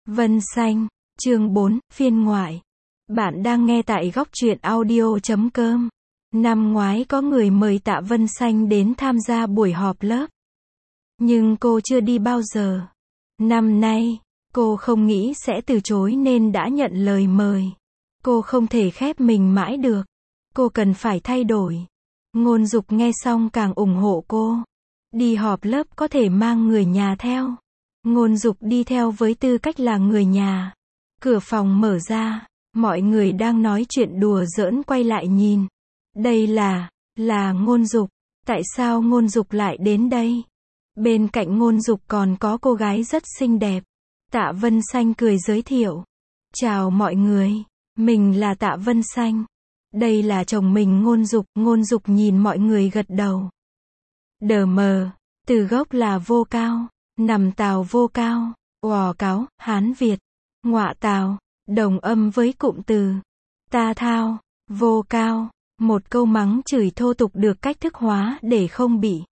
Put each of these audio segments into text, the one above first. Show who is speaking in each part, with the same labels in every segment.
Speaker 1: Vân Xanh, chương 4, phiên ngoại. Bạn đang nghe tại góc truyện audio.com. Năm ngoái có người mời Tạ Vân Xanh đến tham gia buổi họp lớp. Nhưng cô chưa đi bao giờ. Năm nay, cô không nghĩ sẽ từ chối nên đã nhận lời mời. Cô không thể khép mình mãi được. Cô cần phải thay đổi. Ngôn Dục nghe xong càng ủng hộ cô. Đi họp lớp có thể mang người nhà theo. Ngôn Dục đi theo với tư cách là người nhà. Cửa phòng mở ra, mọi người đang nói chuyện đùa giỡn quay lại nhìn. Đây là Ngôn Dục. Tại sao Ngôn Dục lại đến đây? Bên cạnh Ngôn Dục còn có cô gái rất xinh đẹp. Tạ Vân Xanh cười giới thiệu. Chào mọi người, mình là Tạ Vân Xanh. Đây là chồng mình Ngôn Dục nhìn mọi người gật đầu. Đờ mờ, từ gốc là vô cao, nằm tào vô cao, ò cáo, Hán Việt, ngọa tào, đồng âm với cụm từ ta thao, vô cao, một câu mắng chửi thô tục được cách thức hóa để không bị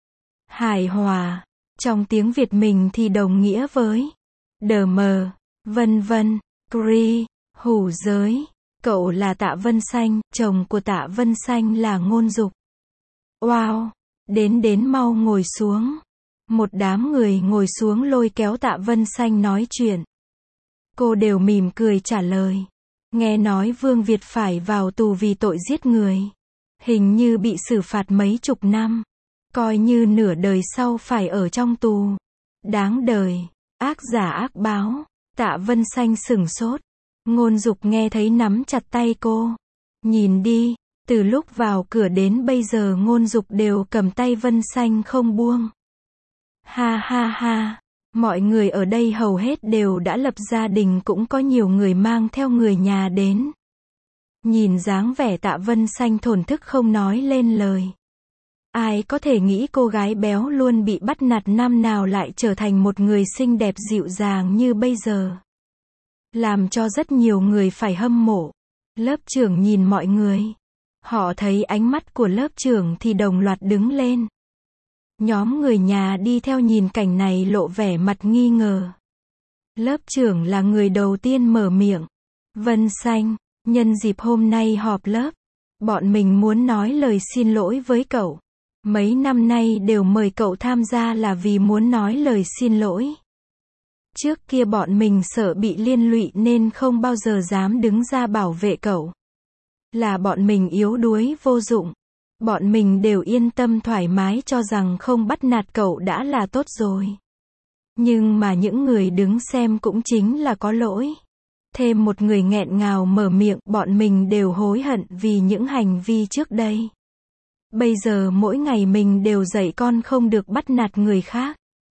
Speaker 1: hài hòa. Trong tiếng Việt mình thì đồng nghĩa với đờ mờ, vân vân, cri, hủ giới. Cậu là Tạ Vân Xanh, chồng của Tạ Vân Xanh là Ngôn Dục. Wow, đến mau ngồi xuống. Một đám người ngồi xuống lôi kéo Tạ Vân Xanh nói chuyện. Cô đều mỉm cười trả lời. Nghe nói Vương Việt phải vào tù vì tội giết người. Hình như bị xử phạt mấy chục năm. Coi như nửa đời sau phải ở trong tù. Đáng đời, ác giả ác báo. Tạ Vân Xanh sửng sốt. Ngôn Dục nghe thấy nắm chặt tay cô. Nhìn đi, từ lúc vào cửa đến bây giờ Ngôn Dục đều cầm tay Vân Xanh không buông. Ha ha ha, mọi người ở đây hầu hết đều đã lập gia đình, cũng có nhiều người mang theo người nhà đến. Nhìn dáng vẻ Tạ Vân Xanh thổn thức không nói lên lời. Ai có thể nghĩ cô gái béo luôn bị bắt nạt năm nào lại trở thành một người xinh đẹp dịu dàng như bây giờ. Làm cho rất nhiều người phải hâm mộ. Lớp trưởng nhìn mọi người. Họ thấy ánh mắt của lớp trưởng thì đồng loạt đứng lên. Nhóm người nhà đi theo nhìn cảnh này lộ vẻ mặt nghi ngờ. Lớp trưởng là người đầu tiên mở miệng. Vân Xanh, nhân dịp hôm nay họp lớp, bọn mình muốn nói lời xin lỗi với cậu. Mấy năm nay đều mời cậu tham gia là vì muốn nói lời xin lỗi. Trước kia bọn mình sợ bị liên lụy nên không bao giờ dám đứng ra bảo vệ cậu. Là bọn mình yếu đuối vô dụng. Bọn mình đều yên tâm thoải mái cho rằng không bắt nạt cậu đã là tốt rồi. Nhưng mà những người đứng xem cũng chính là có lỗi. Thêm một người nghẹn ngào mở miệng, bọn mình đều hối hận vì những hành vi trước đây. Bây giờ mỗi ngày mình đều dạy con không được bắt nạt người khác.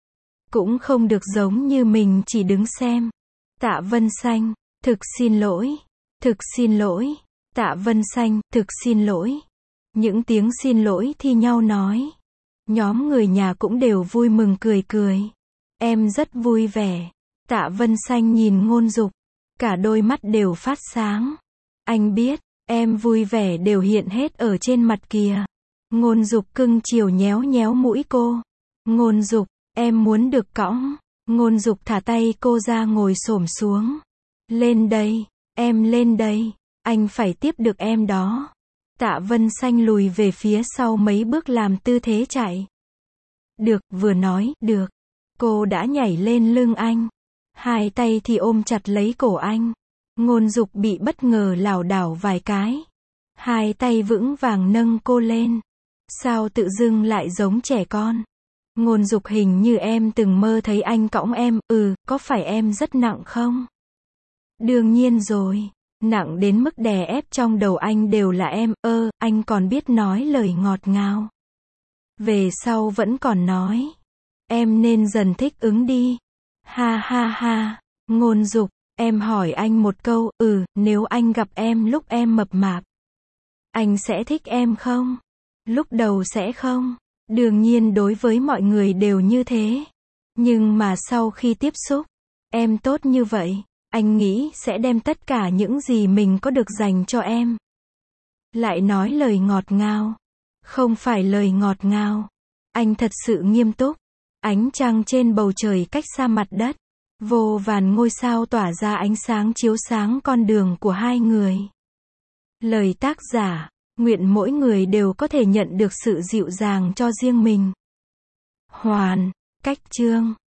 Speaker 1: Cũng không được giống như mình chỉ đứng xem. Tạ Vân Xanh, thực xin lỗi. Thực xin lỗi. Tạ Vân Xanh, thực xin lỗi. Những tiếng xin lỗi thi nhau nói. Nhóm người nhà cũng đều vui mừng cười cười. Em rất vui vẻ. Tạ Vân Xanh nhìn Ngôn Dục. Cả đôi mắt đều phát sáng. Anh biết, em vui vẻ đều hiện hết ở trên mặt kìa. Ngôn Dục cưng chiều nhéo nhéo mũi cô. Ngôn Dục, em muốn được cõng. Ngôn Dục thả tay cô ra ngồi xổm xuống. Lên đây, em lên đây. Anh phải tiếp được em đó. Tạ Vân Xanh lùi về phía sau mấy bước làm tư thế chạy. Được, vừa nói, được. Cô đã nhảy lên lưng anh. Hai tay thì ôm chặt lấy cổ anh. Ngôn Dục bị bất ngờ lảo đảo vài cái. Hai tay vững vàng nâng cô lên. Sao tự dưng lại giống trẻ con? Ngôn Dục, hình như em từng mơ thấy anh cõng em, có phải em rất nặng không? Đương nhiên rồi, nặng đến mức đè ép trong đầu anh đều là em, anh còn biết nói lời ngọt ngào. Về sau vẫn còn nói. Em nên dần thích ứng đi. Ha ha ha, Ngôn Dục, em hỏi anh một câu, nếu anh gặp em lúc em mập mạp, anh sẽ thích em không? Lúc đầu sẽ không. Đương nhiên đối với mọi người đều như thế. Nhưng mà sau khi tiếp xúc, em tốt như vậy, anh nghĩ sẽ đem tất cả những gì mình có được dành cho em. Lại nói lời ngọt ngào. Không phải lời ngọt ngào. Anh thật sự nghiêm túc. Ánh trăng trên bầu trời cách xa mặt đất. Vô vàn ngôi sao tỏa ra ánh sáng chiếu sáng con đường của hai người. Lời tác giả, nguyện mỗi người đều có thể nhận được sự dịu dàng cho riêng mình. Hoàn, cách chương